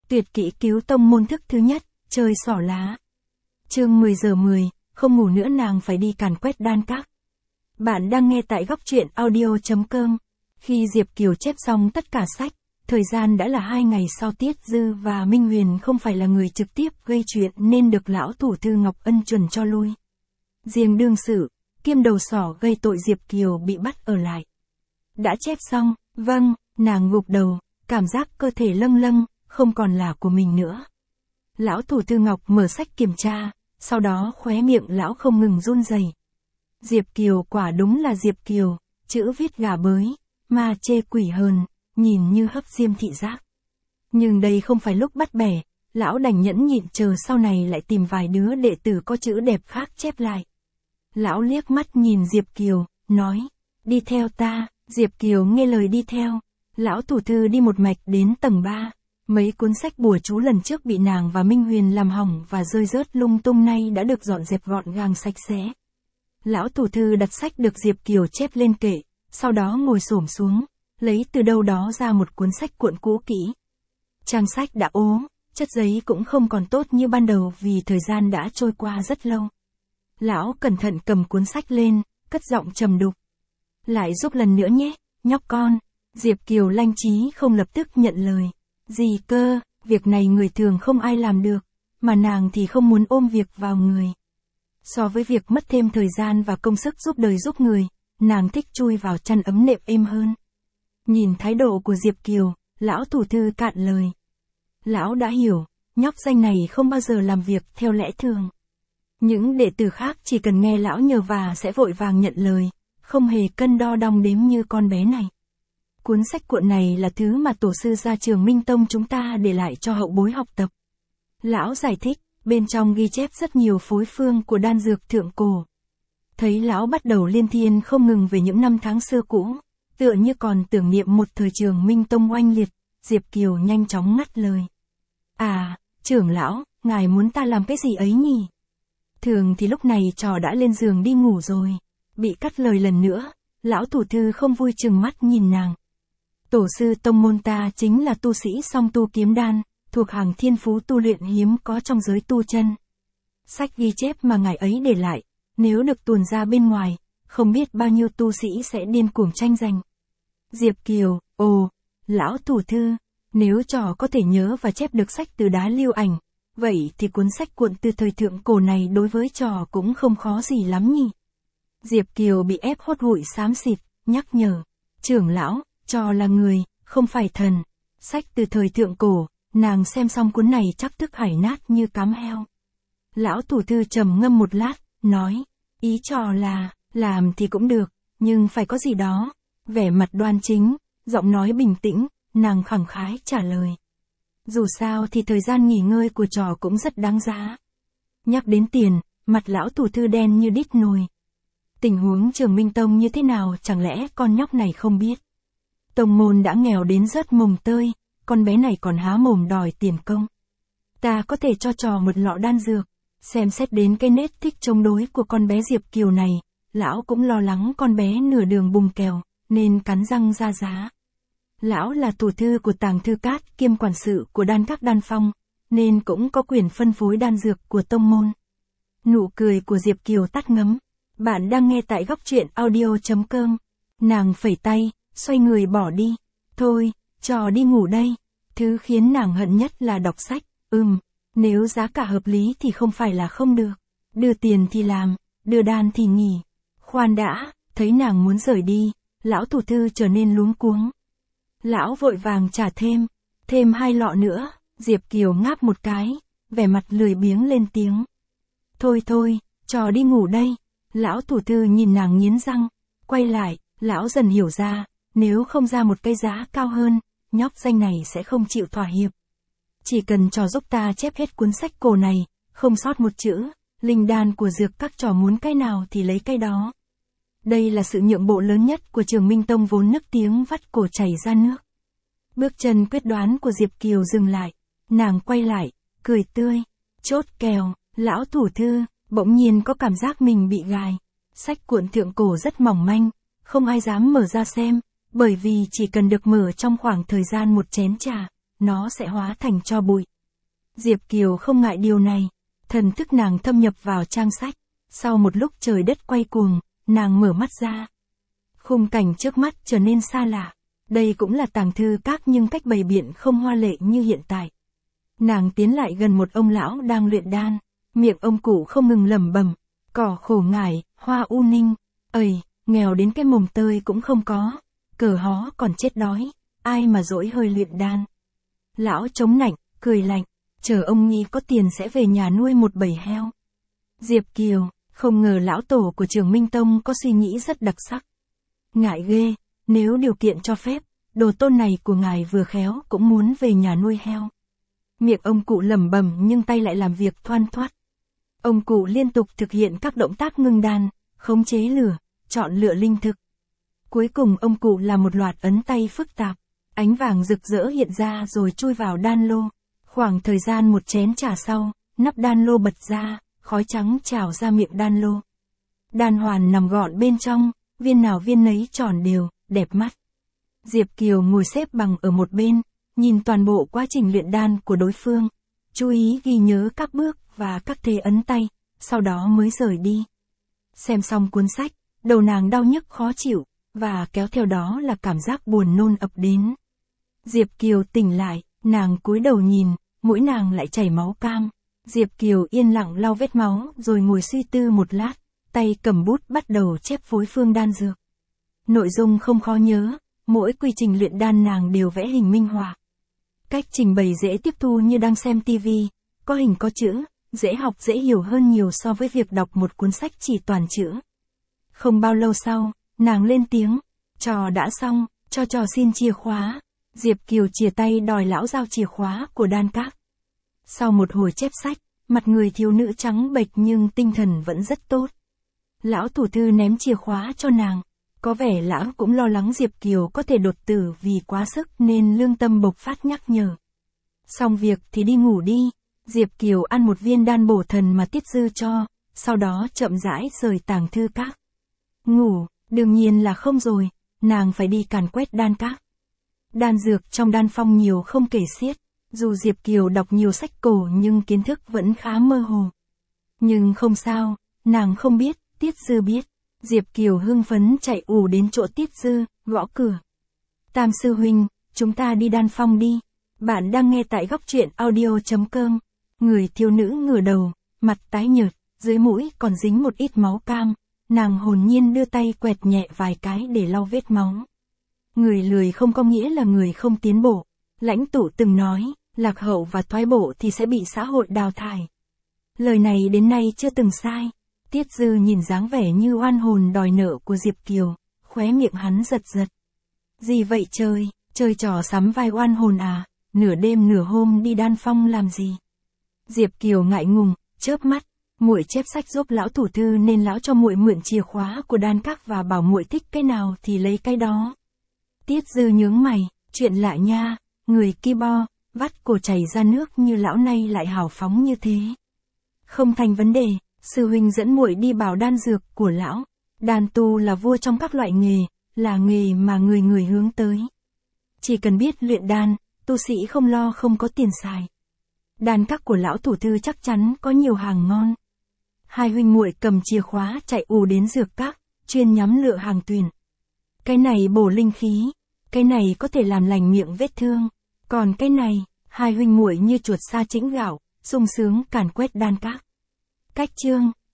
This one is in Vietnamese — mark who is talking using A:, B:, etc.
A: Tuyệt kỹ cứu tông môn thức thứ nhất, chơi xỏ lá. Chương 10 giờ 10, không ngủ nữa nàng phải đi càn quét đan các. Bạn đang nghe tại góc truyện audio.com. Khi Diệp Kiều chép xong tất cả sách, thời gian đã là 2 ngày sau Tiết Dư và Minh Huyền không phải là người trực tiếp gây chuyện nên được lão thủ thư Ngọc Ân chuẩn cho lui. Riêng đương sự, kiêm đầu sỏ gây tội Diệp Kiều bị bắt ở lại. Đã chép xong, vâng, nàng gục đầu, cảm giác cơ thể lâng lâng, không còn là của mình nữa. Lão thủ thư Ngọc mở sách kiểm tra, sau đó khóe miệng lão không ngừng run rẩy. Diệp Kiều quả đúng là Diệp Kiều, chữ viết gà bới, ma chê quỷ hờn, nhìn như hấp diêm thị giác. Nhưng đây không phải lúc bắt bẻ, lão đành nhẫn nhịn chờ sau này lại tìm vài đứa đệ tử có chữ đẹp khác chép lại. Lão liếc mắt nhìn Diệp Kiều, nói, đi theo ta. Diệp Kiều nghe lời đi theo. Lão thủ thư đi một mạch đến tầng 3. Mấy cuốn sách bùa chú lần trước bị nàng và Minh Huyền làm hỏng và rơi rớt lung tung nay đã được dọn dẹp gọn gàng sạch sẽ. Lão thủ thư đặt sách được Diệp Kiều chép lên kệ, sau đó ngồi xổm xuống, lấy từ đâu đó ra một cuốn sách cuộn cũ kỹ. Trang sách đã ố, chất giấy cũng không còn tốt như ban đầu vì thời gian đã trôi qua rất lâu. Lão cẩn thận cầm cuốn sách lên, cất giọng trầm đục. Lại giúp lần nữa nhé, nhóc con. Diệp Kiều lanh trí không lập tức nhận lời. Gì cơ, việc này người thường không ai làm được, mà nàng thì không muốn ôm việc vào người. So với việc mất thêm thời gian và công sức giúp đời giúp người, nàng thích chui vào chăn ấm nệm êm hơn. Nhìn thái độ của Diệp Kiều, lão thủ thư cạn lời. Lão đã hiểu, nhóc danh này không bao giờ làm việc theo lẽ thường. Những đệ tử khác chỉ cần nghe lão nhờ vả sẽ vội vàng nhận lời, không hề cân đo đong đếm như con bé này. Cuốn sách cuộn này là thứ mà tổ sư gia Trường Minh Tông chúng ta để lại cho hậu bối học tập. Lão giải thích, bên trong ghi chép rất nhiều phối phương của đan dược thượng cổ. Thấy lão bắt đầu liên thiên không ngừng về những năm tháng xưa cũ, tựa như còn tưởng niệm một thời Trường Minh Tông oanh liệt, Diệp Kiều nhanh chóng ngắt lời. À, trưởng lão, ngài muốn ta làm cái gì ấy nhỉ? Thường thì lúc này trò đã lên giường đi ngủ rồi. Bị cắt lời lần nữa, lão thủ thư không vui chừng mắt nhìn nàng. Tổ sư tông môn ta chính là tu sĩ song tu kiếm đan, thuộc hàng thiên phú tu luyện hiếm có trong giới tu chân. Sách ghi chép mà ngài ấy để lại, nếu được tuồn ra bên ngoài, không biết bao nhiêu tu sĩ sẽ điên cuồng tranh giành. Diệp Kiều, ồ, lão thủ thư, nếu trò có thể nhớ và chép được sách từ đá lưu ảnh, vậy thì cuốn sách cuộn từ thời thượng cổ này đối với trò cũng không khó gì lắm nhỉ. Diệp Kiều bị ép hốt hụi xám xịt, nhắc nhở. Trưởng lão, trò là người, không phải thần. Sách từ thời thượng cổ, nàng xem xong cuốn này chắc tức hải nát như cám heo. Lão thủ thư trầm ngâm một lát, nói, ý trò là, làm thì cũng được, nhưng phải có gì đó. Vẻ mặt đoan chính, giọng nói bình tĩnh, nàng khẳng khái trả lời. Dù sao thì thời gian nghỉ ngơi của trò cũng rất đáng giá. Nhắc đến tiền, mặt lão thủ thư đen như đít nồi. Tình huống Trường Minh Tông như thế nào chẳng lẽ con nhóc này không biết. Tông môn đã nghèo đến rớt mồng tơi, con bé này còn há mồm đòi tiền công. Ta có thể cho trò một lọ đan dược, xem xét đến cái nết thích chống đối của con bé Diệp Kiều này, lão cũng lo lắng con bé nửa đường bùng kèo, nên cắn răng ra giá. Lão là thủ thư của Tàng Thư Cát kiêm quản sự của đan các đan phong, nên cũng có quyền phân phối đan dược của tông môn. Nụ cười của Diệp Kiều tắt ngấm. Bạn đang nghe tại góc truyện audio.com. Nàng phẩy tay, xoay người bỏ đi. Thôi, trò đi ngủ đây. Thứ khiến nàng hận nhất là đọc sách. Nếu giá cả hợp lý thì không phải là không được. Đưa tiền thì làm, đưa đan thì nghỉ. Khoan đã, thấy nàng muốn rời đi, lão thủ thư trở nên luống cuống. Lão vội vàng trả thêm 2 lọ nữa. Diệp Kiều ngáp một cái, vẻ mặt lười biếng lên tiếng. Thôi, trò đi ngủ đây. Lão thủ thư nhìn nàng nghiến răng, quay lại, lão dần hiểu ra, nếu không ra một cái giá cao hơn, nhóc danh này sẽ không chịu thỏa hiệp. Chỉ cần trò giúp ta chép hết cuốn sách cổ này, không sót một chữ, linh đan của dược các trò muốn cái nào thì lấy cái đó. Đây là sự nhượng bộ lớn nhất của Trường Minh Tông vốn nức tiếng vắt cổ chảy ra nước. Bước chân quyết đoán của Diệp Kiều dừng lại, nàng quay lại, cười tươi, chốt kèo, lão thủ thư. Bỗng nhiên có cảm giác mình bị gài. Sách cuộn thượng cổ rất mỏng manh, không ai dám mở ra xem, bởi vì chỉ cần được mở trong khoảng thời gian một chén trà, nó sẽ hóa thành tro bụi. Diệp Kiều không ngại điều này, thần thức nàng thâm nhập vào trang sách, sau một lúc trời đất quay cuồng, nàng mở mắt ra. Khung cảnh trước mắt trở nên xa lạ, đây cũng là tàng thư các nhưng cách bày biện không hoa lệ như hiện tại. Nàng tiến lại gần một ông lão đang luyện đan, miệng ông cụ không ngừng lẩm bẩm, cỏ khổ ngải, hoa u ninh, ầy, nghèo đến cái mồm tơi cũng không có, cờ hó còn chết đói, ai mà dỗi hơi luyện đan. Lão chống nạnh, cười lạnh, chờ ông nghĩ có tiền sẽ về nhà nuôi một bầy heo. Diệp Kiều, không ngờ lão tổ của Trường Minh Tông có suy nghĩ rất đặc sắc. Ngại ghê, nếu điều kiện cho phép, đồ tôn này của ngài vừa khéo cũng muốn về nhà nuôi heo. Miệng ông cụ lẩm bẩm nhưng tay lại làm việc thoăn thoắt. Ông cụ liên tục thực hiện các động tác ngưng đan, khống chế lửa, chọn lựa linh thực. Cuối cùng ông cụ làm một loạt ấn tay phức tạp, ánh vàng rực rỡ hiện ra rồi chui vào đan lô. Khoảng thời gian một chén trà sau, nắp đan lô bật ra, khói trắng trào ra miệng đan lô. Đan hoàn nằm gọn bên trong, viên nào viên nấy tròn đều, đẹp mắt. Diệp Kiều ngồi xếp bằng ở một bên, nhìn toàn bộ quá trình luyện đan của đối phương, chú ý ghi nhớ các bước và các thế ấn tay, sau đó mới rời đi. Xem xong cuốn sách, đầu nàng đau nhức khó chịu, và kéo theo đó là cảm giác buồn nôn ập đến. Diệp Kiều tỉnh lại, nàng cúi đầu nhìn, mũi nàng lại chảy máu cam. Diệp Kiều yên lặng lau vết máu rồi ngồi suy tư một lát, tay cầm bút bắt đầu chép phối phương đan dược. Nội dung không khó nhớ, mỗi quy trình luyện đan nàng đều vẽ hình minh họa. Cách trình bày dễ tiếp thu như đang xem TV, có hình có chữ, dễ học dễ hiểu hơn nhiều so với việc đọc một cuốn sách chỉ toàn chữ. Không bao lâu sau, nàng lên tiếng, trò đã xong, cho trò xin chìa khóa. Diệp Kiều chìa tay đòi lão giao chìa khóa của đan các. Sau một hồi chép sách, mặt người thiếu nữ trắng bệch nhưng tinh thần vẫn rất tốt. Lão thủ thư ném chìa khóa cho nàng. Có vẻ lão cũng lo lắng Diệp Kiều có thể đột tử vì quá sức nên lương tâm bộc phát nhắc nhở. Xong việc thì đi ngủ đi. Diệp Kiều ăn một viên đan bổ thần mà Tiết Dư cho, sau đó chậm rãi rời tàng thư các. Ngủ, đương nhiên là không rồi, nàng phải đi càn quét đan các. Đan dược trong đan phong nhiều không kể xiết, dù Diệp Kiều đọc nhiều sách cổ nhưng kiến thức vẫn khá mơ hồ. Nhưng không sao, nàng không biết, Tiết Dư biết. Diệp Kiều hưng phấn chạy ù đến chỗ Tiết Dư, gõ cửa. Tam sư huynh, chúng ta đi đan phong đi. Bạn đang nghe tại góc truyện audio.com. Người thiếu nữ ngửa đầu, mặt tái nhợt, dưới mũi còn dính một ít máu cam. Nàng hồn nhiên đưa tay quẹt nhẹ vài cái để lau vết máu. Người lười không có nghĩa là người không tiến bộ. Lãnh Tụ từng nói, lạc hậu và thoái bộ thì sẽ bị xã hội đào thải. Lời này đến nay chưa từng sai. Tiết Dư nhìn dáng vẻ như oan hồn đòi nợ của Diệp Kiều, khóe miệng hắn giật giật. Gì vậy trời, chơi trò sắm vai oan hồn à, nửa đêm nửa hôm đi đan phong làm gì? Diệp Kiều ngại ngùng, chớp mắt, muội chép sách giúp lão thủ thư nên lão cho muội mượn chìa khóa của đan các và bảo muội thích cái nào thì lấy cái đó. Tiết Dư nhướng mày, chuyện lạ nha, người ki bo, vắt cổ chảy ra nước như lão này lại hào phóng như thế. Không thành vấn đề. Sư huynh dẫn muội đi bảo đan dược của lão. Đan tu là vua trong các loại nghề, là nghề mà người người hướng tới. Chỉ cần biết luyện đan, tu sĩ không lo không có tiền xài. Đan các của lão thủ thư chắc chắn có nhiều hàng ngon. Hai huynh muội cầm chìa khóa chạy ù đến dược các, chuyên nhắm lựa hàng tuyển. Cái này bổ linh khí, cái này có thể làm lành miệng vết thương, còn cái này, hai huynh muội như chuột sa chĩnh gạo, sung sướng càn quét đan các. Cách chương